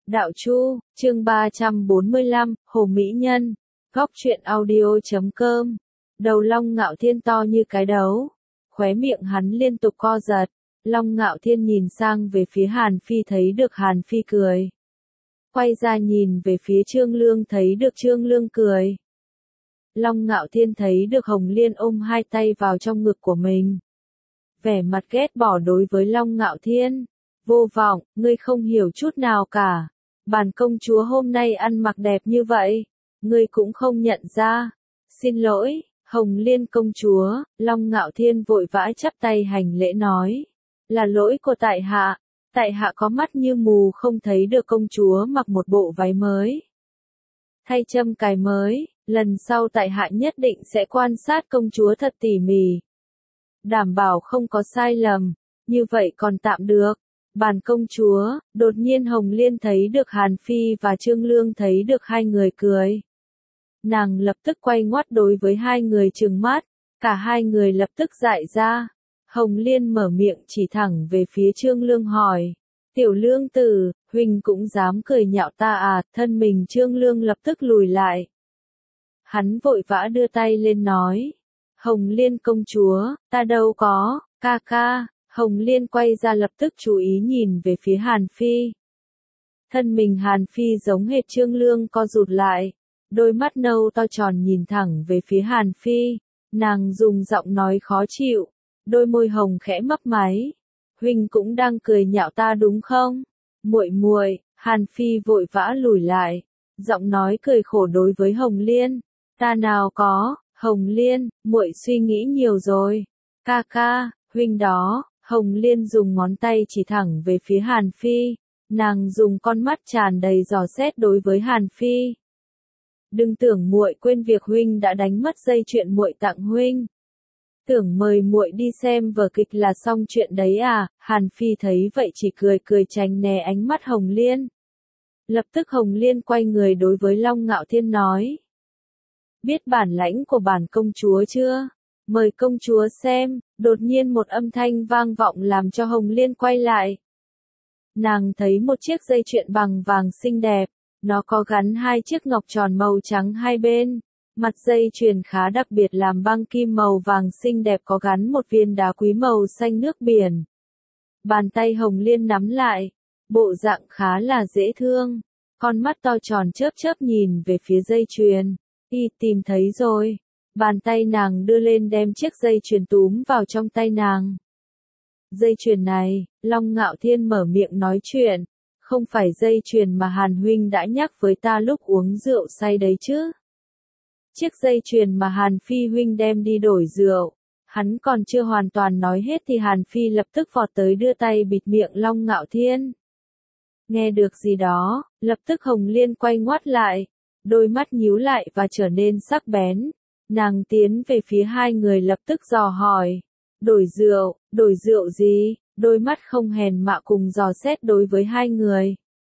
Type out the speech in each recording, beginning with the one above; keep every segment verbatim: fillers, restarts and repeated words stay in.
Đạo Chu, chương ba trăm bốn mươi lăm, Hồ Mỹ Nhân, góc truyện audio chấm com. Đầu Long Ngạo Thiên to như cái đấu, khóe miệng hắn liên tục co giật. Long Ngạo Thiên nhìn sang về phía Hàn Phi thấy được Hàn Phi cười. Quay ra nhìn về phía Trương Lương thấy được Trương Lương cười. Long Ngạo Thiên thấy được Hồng Liên ôm hai tay vào trong ngực của mình. Vẻ mặt ghét bỏ đối với Long Ngạo Thiên. Vô vọng, ngươi không hiểu chút nào cả. Bản công chúa hôm nay ăn mặc đẹp như vậy, ngươi cũng không nhận ra. Xin lỗi, Hồng Liên công chúa. Long Ngạo Thiên vội vã chắp tay hành lễ nói. Là lỗi của tại hạ, tại hạ có mắt như mù không thấy được công chúa mặc một bộ váy mới. Thay châm cài mới, lần sau tại hạ nhất định sẽ quan sát công chúa thật tỉ mỉ. Đảm bảo không có sai lầm, như vậy còn tạm được. Bản công chúa, đột nhiên Hồng Liên thấy được Hàn Phi và Trương Lương thấy được hai người cười. Nàng lập tức quay ngoắt đối với hai người trừng mắt, cả hai người lập tức dại ra. Hồng Liên mở miệng chỉ thẳng về phía Trương Lương hỏi. Tiểu Lương tử, huynh cũng dám cười nhạo ta à? Thân mình Trương Lương lập tức lùi lại. Hắn vội vã đưa tay lên nói. Hồng Liên công chúa, ta đâu có, ca ca. Hồng Liên quay ra lập tức chú ý nhìn về phía Hàn Phi. Thân mình Hàn Phi giống hệt Trương Lương co rụt lại. Đôi mắt nâu to tròn nhìn thẳng về phía Hàn Phi. Nàng dùng giọng nói khó chịu. Đôi môi hồng khẽ mấp máy. Huynh cũng đang cười nhạo ta đúng không? Muội muội. Hàn Phi vội vã lùi lại. Giọng nói cười khổ đối với Hồng Liên. Ta nào có, Hồng Liên, muội suy nghĩ nhiều rồi. Ca ca, huynh đó. Hồng Liên dùng ngón tay chỉ thẳng về phía Hàn Phi. Nàng dùng con mắt tràn đầy dò xét đối với Hàn Phi. Đừng tưởng muội quên việc huynh đã đánh mất dây chuyền muội tặng huynh. Tưởng mời muội đi xem vở kịch là xong chuyện đấy à? Hàn Phi thấy vậy chỉ cười cười tránh né ánh mắt Hồng Liên. Lập tức Hồng Liên quay người đối với Long Ngạo Thiên nói. Biết bản lãnh của bản công chúa chưa? Mời công chúa xem. Đột nhiên một âm thanh vang vọng làm cho Hồng Liên quay lại. Nàng thấy một chiếc dây chuyền bằng vàng xinh đẹp. Nó có gắn hai chiếc ngọc tròn màu trắng hai bên. Mặt dây chuyền khá đặc biệt làm băng kim màu vàng xinh đẹp có gắn một viên đá quý màu xanh nước biển. Bàn tay Hồng Liên nắm lại. Bộ dạng khá là dễ thương. Con mắt to tròn chớp chớp nhìn về phía dây chuyền. Y tìm thấy rồi. Bàn tay nàng đưa lên đem chiếc dây chuyền túm vào trong tay nàng. Dây chuyền này, Long Ngạo Thiên mở miệng nói chuyện. Không phải dây chuyền mà Hàn huynh đã nhắc với ta lúc uống rượu say đấy chứ. Chiếc dây chuyền mà Hàn Phi huynh đem đi đổi rượu. Hắn còn chưa hoàn toàn nói hết thì Hàn Phi lập tức vọt tới đưa tay bịt miệng Long Ngạo Thiên. Nghe được gì đó, lập tức Hồng Liên quay ngoắt lại. Đôi mắt nhíu lại và trở nên sắc bén. Nàng tiến về phía hai người lập tức dò hỏi. Đổi rượu, đổi rượu gì? Đôi mắt không hèn mạ cùng dò xét đối với hai người.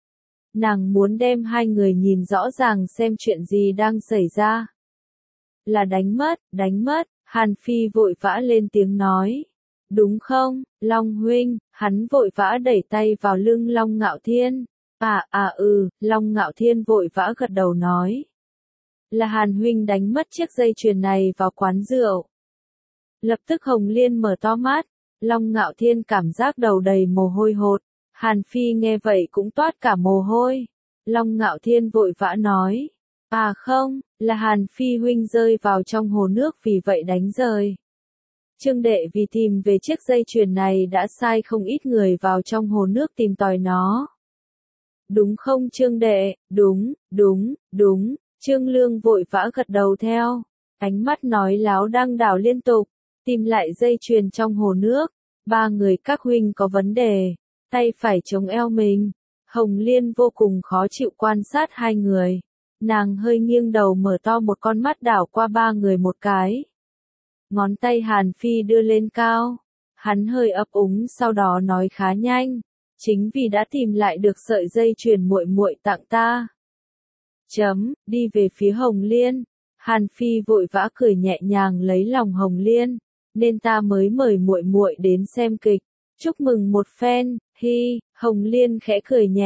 Nàng muốn đem hai người nhìn rõ ràng xem chuyện gì đang xảy ra. Là đánh mất, đánh mất. Hàn Phi vội vã lên tiếng nói. Đúng không, Long huynh? Hắn vội vã đẩy tay vào lưng Long Ngạo Thiên. À à ừ, Long Ngạo Thiên vội vã gật đầu nói. Là Hàn huynh đánh mất chiếc dây chuyền này vào quán rượu. Lập tức Hồng Liên mở to mắt. Long Ngạo Thiên cảm giác đầu đầy mồ hôi hột. Hàn Phi nghe vậy cũng toát cả mồ hôi. Long Ngạo Thiên vội vã nói. À không, là Hàn Phi huynh rơi vào trong hồ nước vì vậy đánh rơi. Trương đệ vì tìm về chiếc dây chuyền này đã sai không ít người vào trong hồ nước tìm tòi nó. Đúng không Trương đệ? Đúng, đúng, đúng. Trương Lương vội vã gật đầu theo. Ánh mắt nói láo đang đảo liên tục. Tìm lại dây chuyền trong hồ nước. Ba người các huynh có vấn đề. Tay phải chống eo mình. Hồng Liên vô cùng khó chịu quan sát hai người. Nàng hơi nghiêng đầu mở to một con mắt đảo qua ba người một cái. Ngón tay Hàn Phi đưa lên cao. Hắn hơi ấp úng sau đó nói khá nhanh. Chính vì đã tìm lại được sợi dây chuyền muội muội tặng ta. Chấm, đi về phía Hồng Liên. Hàn Phi vội vã cười nhẹ nhàng lấy lòng Hồng Liên. Nên ta mới mời muội muội đến xem kịch. Chúc mừng một phen, hi, Hồng Liên khẽ cười nhẹ.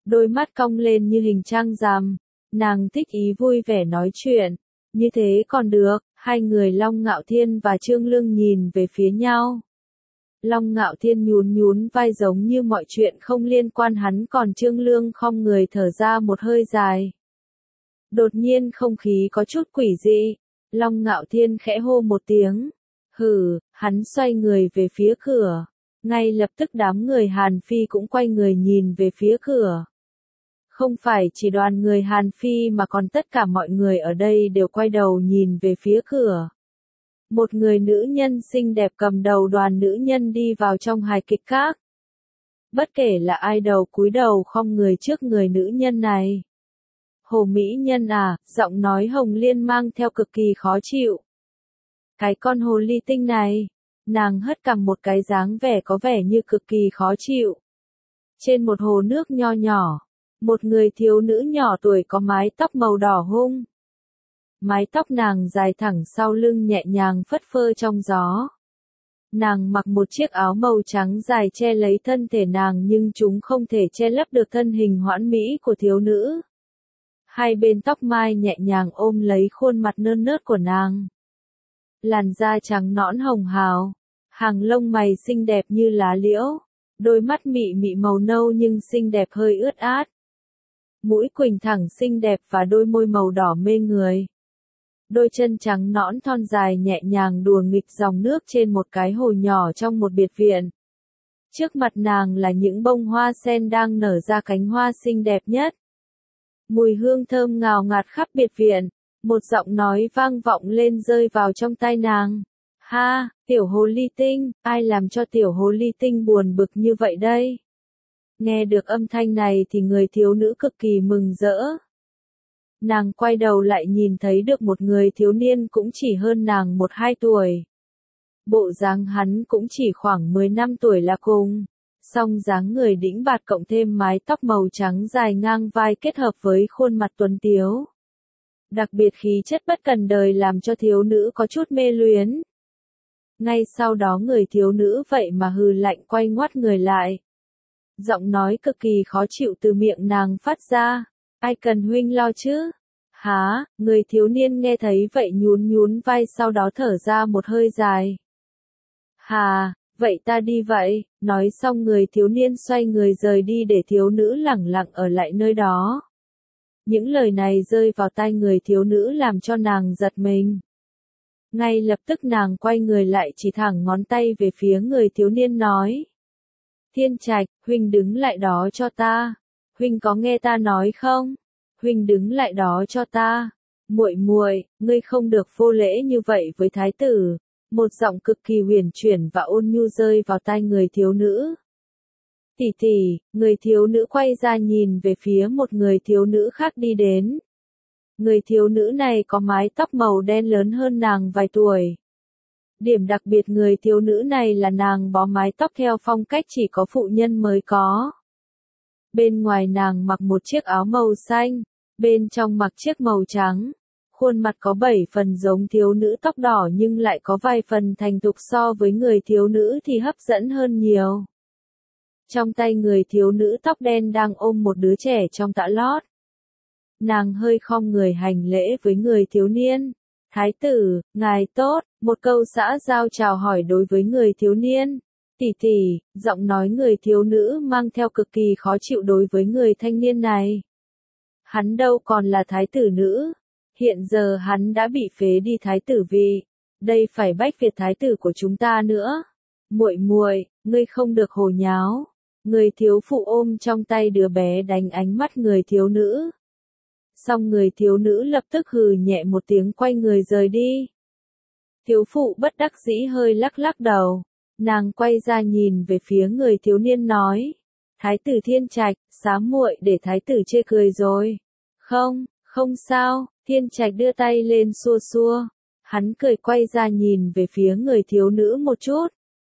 đôi mắt cong lên như hình trăng rằm, nàng thích ý vui vẻ nói chuyện, như thế còn được, hai người Long Ngạo Thiên và Trương Lương nhìn về phía nhau. Long Ngạo Thiên nhún nhún vai giống như mọi chuyện không liên quan hắn, còn Trương Lương khom người thở ra một hơi dài. Đột nhiên không khí có chút quỷ dị, Long Ngạo Thiên khẽ hô một tiếng, hừ, hắn xoay người về phía cửa, ngay lập tức đám người Hàn Phi cũng quay người nhìn về phía cửa. Không phải chỉ đoàn người Hàn Phi mà còn tất cả mọi người ở đây đều quay đầu nhìn về phía cửa. Một người nữ nhân xinh đẹp cầm đầu đoàn nữ nhân đi vào trong hài kịch các. Bất kể là ai đầu cúi đầu khom người trước người nữ nhân này. Hồ mỹ nhân à, giọng nói Hồng Liên mang theo cực kỳ khó chịu. Cái con hồ ly tinh này, nàng hất cằm một cái dáng vẻ có vẻ như cực kỳ khó chịu. Trên một hồ nước nho nhỏ, một người thiếu nữ nhỏ tuổi có mái tóc màu đỏ hung. Mái tóc nàng dài thẳng sau lưng nhẹ nhàng phất phơ trong gió. Nàng mặc một chiếc áo màu trắng dài che lấy thân thể nàng nhưng chúng không thể che lấp được thân hình hoãn mỹ của thiếu nữ. Hai bên tóc mai nhẹ nhàng ôm lấy khuôn mặt nơn nớt của nàng. Làn da trắng nõn hồng hào, hàng lông mày xinh đẹp như lá liễu, đôi mắt mị mị màu nâu nhưng xinh đẹp hơi ướt át. Mũi quỳnh thẳng xinh đẹp và đôi môi màu đỏ mê người. Đôi chân trắng nõn thon dài nhẹ nhàng đùa nghịch dòng nước trên một cái hồ nhỏ trong một biệt viện. Trước mặt nàng là những bông hoa sen đang nở ra cánh hoa xinh đẹp nhất. Mùi hương thơm ngào ngạt khắp biệt viện, một giọng nói vang vọng lên rơi vào trong tai nàng. Ha, tiểu hồ ly tinh, ai làm cho tiểu hồ ly tinh buồn bực như vậy đây? Nghe được âm thanh này thì người thiếu nữ cực kỳ mừng rỡ. Nàng quay đầu lại nhìn thấy được một người thiếu niên cũng chỉ hơn nàng một hai tuổi. Bộ dáng hắn cũng chỉ khoảng mười năm tuổi là cùng. Song dáng người đĩnh bạt cộng thêm mái tóc màu trắng dài ngang vai kết hợp với khuôn mặt tuấn tiếu. Đặc biệt khí chất bất cần đời làm cho thiếu nữ có chút mê luyến. Ngay sau đó người thiếu nữ vậy mà hừ lạnh quay ngoắt người lại. Giọng nói cực kỳ khó chịu từ miệng nàng phát ra. Ai cần huynh lo chứ? Hả, người thiếu niên nghe thấy vậy nhún nhún vai sau đó thở ra một hơi dài. Hà, vậy ta đi vậy, nói xong người thiếu niên xoay người rời đi để thiếu nữ lẳng lặng ở lại nơi đó. Những lời này rơi vào tai người thiếu nữ làm cho nàng giật mình. Ngay lập tức nàng quay người lại chỉ thẳng ngón tay về phía người thiếu niên nói. Thiên Trạch, huynh đứng lại đó cho ta. Huynh có nghe ta nói không? Huynh đứng lại đó cho ta. Muội muội, ngươi không được vô lễ như vậy với thái tử. Một giọng cực kỳ huyền chuyển và ôn nhu rơi vào tai người thiếu nữ. Tỷ tỷ, người thiếu nữ quay ra nhìn về phía một người thiếu nữ khác đi đến. Người thiếu nữ này có mái tóc màu đen lớn hơn nàng vài tuổi. Điểm đặc biệt người thiếu nữ này là nàng bó mái tóc theo phong cách chỉ có phụ nhân mới có. Bên ngoài nàng mặc một chiếc áo màu xanh, bên trong mặc chiếc màu trắng. Khuôn mặt có bảy phần giống thiếu nữ tóc đỏ nhưng lại có vài phần thành thục so với người thiếu nữ thì hấp dẫn hơn nhiều. Trong tay người thiếu nữ tóc đen đang ôm một đứa trẻ trong tã lót. Nàng hơi khom người hành lễ với người thiếu niên. Thái tử, ngài tốt, một câu xã giao chào hỏi đối với người thiếu niên. Tỷ tỷ, giọng nói người thiếu nữ mang theo cực kỳ khó chịu đối với người thanh niên này. Hắn đâu còn là thái tử nữ. Hiện giờ hắn đã bị phế đi thái tử vị. Đây phải bách Việt thái tử của chúng ta nữa. Muội muội, ngươi không được hồ nháo. Người thiếu phụ ôm trong tay đứa bé đánh ánh mắt người thiếu nữ. Xong người thiếu nữ lập tức hừ nhẹ một tiếng quay người rời đi. Thiếu phụ bất đắc dĩ hơi lắc lắc đầu. Nàng quay ra nhìn về phía người thiếu niên nói. Thái tử Thiên Trạch, xá muội để thái tử chê cười rồi. Không, không sao, Thiên Trạch đưa tay lên xua xua. Hắn cười quay ra nhìn về phía người thiếu nữ một chút.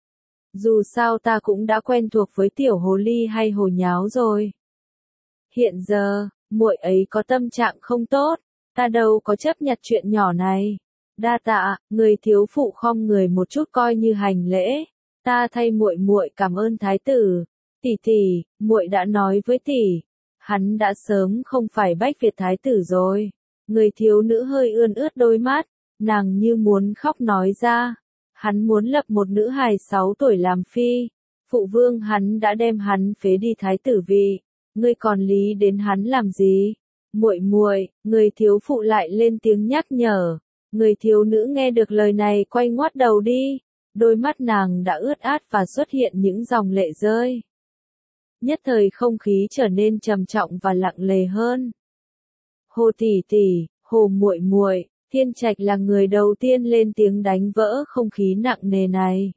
Dù sao ta cũng đã quen thuộc với tiểu hồ ly hay hồ nháo rồi. Hiện giờ, muội ấy có tâm trạng không tốt, ta đâu có chấp nhặt chuyện nhỏ này. Đa tạ, người thiếu phụ khom người một chút coi như hành lễ. Ta thay muội muội cảm ơn thái tử. Tỷ tỷ, muội đã nói với tỷ, Hắn đã sớm không phải Bách Việt Thái tử rồi. Người thiếu nữ hơi ươn ướt đôi mắt, nàng như muốn khóc nói ra. Hắn muốn lập một nữ hài sáu tuổi làm phi. Phụ vương hắn đã đem hắn phế đi thái tử vị. Ngươi còn lý đến hắn làm gì? Muội muội, người thiếu phụ lại lên tiếng nhắc nhở. Người thiếu nữ nghe được lời này quay ngoắt đầu đi. Đôi mắt nàng đã ướt át và xuất hiện những dòng lệ rơi. Nhất thời không khí trở nên trầm trọng và lặng lề hơn. Hồ tỷ tỷ, Hồ muội muội, Thiên Trạch là người đầu tiên lên tiếng đánh vỡ không khí nặng nề này.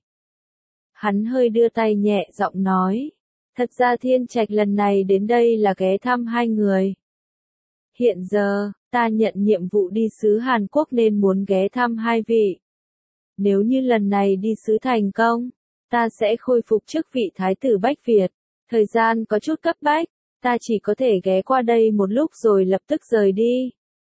Hắn hơi đưa tay nhẹ giọng nói, thật ra Thiên Trạch lần này đến đây là ghé thăm hai người. Hiện giờ, ta nhận nhiệm vụ đi sứ Hàn Quốc nên muốn ghé thăm hai vị. Nếu như lần này đi sứ thành công, ta sẽ khôi phục chức vị Thái tử Bách Việt. Thời gian có chút cấp bách, ta chỉ có thể ghé qua đây một lúc rồi lập tức rời đi.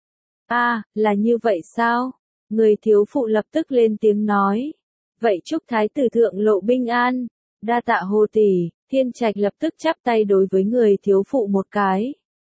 À, là như vậy sao? Người thiếu phụ lập tức lên tiếng nói. Vậy chúc Thái tử thượng lộ binh an. Đa tạ Hồ tỷ. Thiên Trạch lập tức chắp tay đối với người thiếu phụ một cái.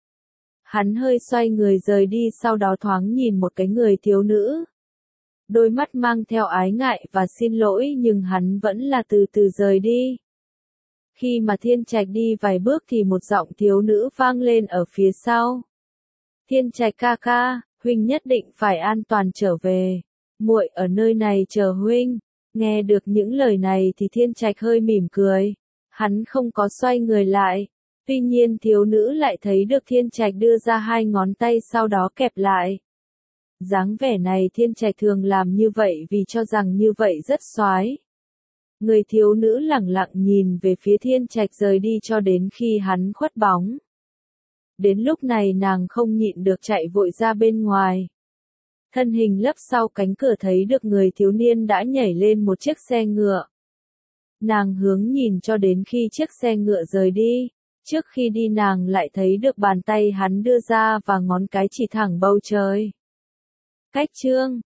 Hắn hơi xoay người rời đi, sau đó thoáng nhìn một cái người thiếu nữ. Đôi mắt mang theo ái ngại và xin lỗi, nhưng hắn vẫn là từ từ rời đi. Khi mà Thiên Trạch đi vài bước thì một giọng thiếu nữ vang lên ở phía sau. Thiên Trạch ca ca, huynh nhất định phải an toàn trở về. Muội ở nơi này chờ huynh. Nghe được những lời này thì Thiên Trạch hơi mỉm cười. Hắn không có xoay người lại. Tuy nhiên thiếu nữ lại thấy được Thiên Trạch đưa ra hai ngón tay sau đó kẹp lại. Dáng vẻ này Thiên Trạch thường làm như vậy vì cho rằng như vậy rất xoái. Người thiếu nữ lẳng lặng nhìn về phía Thiên Trạch rời đi cho đến khi hắn khuất bóng. Đến lúc này nàng không nhịn được chạy vội ra bên ngoài. Thân hình lấp sau cánh cửa thấy được người thiếu niên đã nhảy lên một chiếc xe ngựa. Nàng hướng nhìn cho đến khi chiếc xe ngựa rời đi. Trước khi đi nàng lại thấy được bàn tay hắn đưa ra và ngón cái chỉ thẳng bầu trời. Cách chương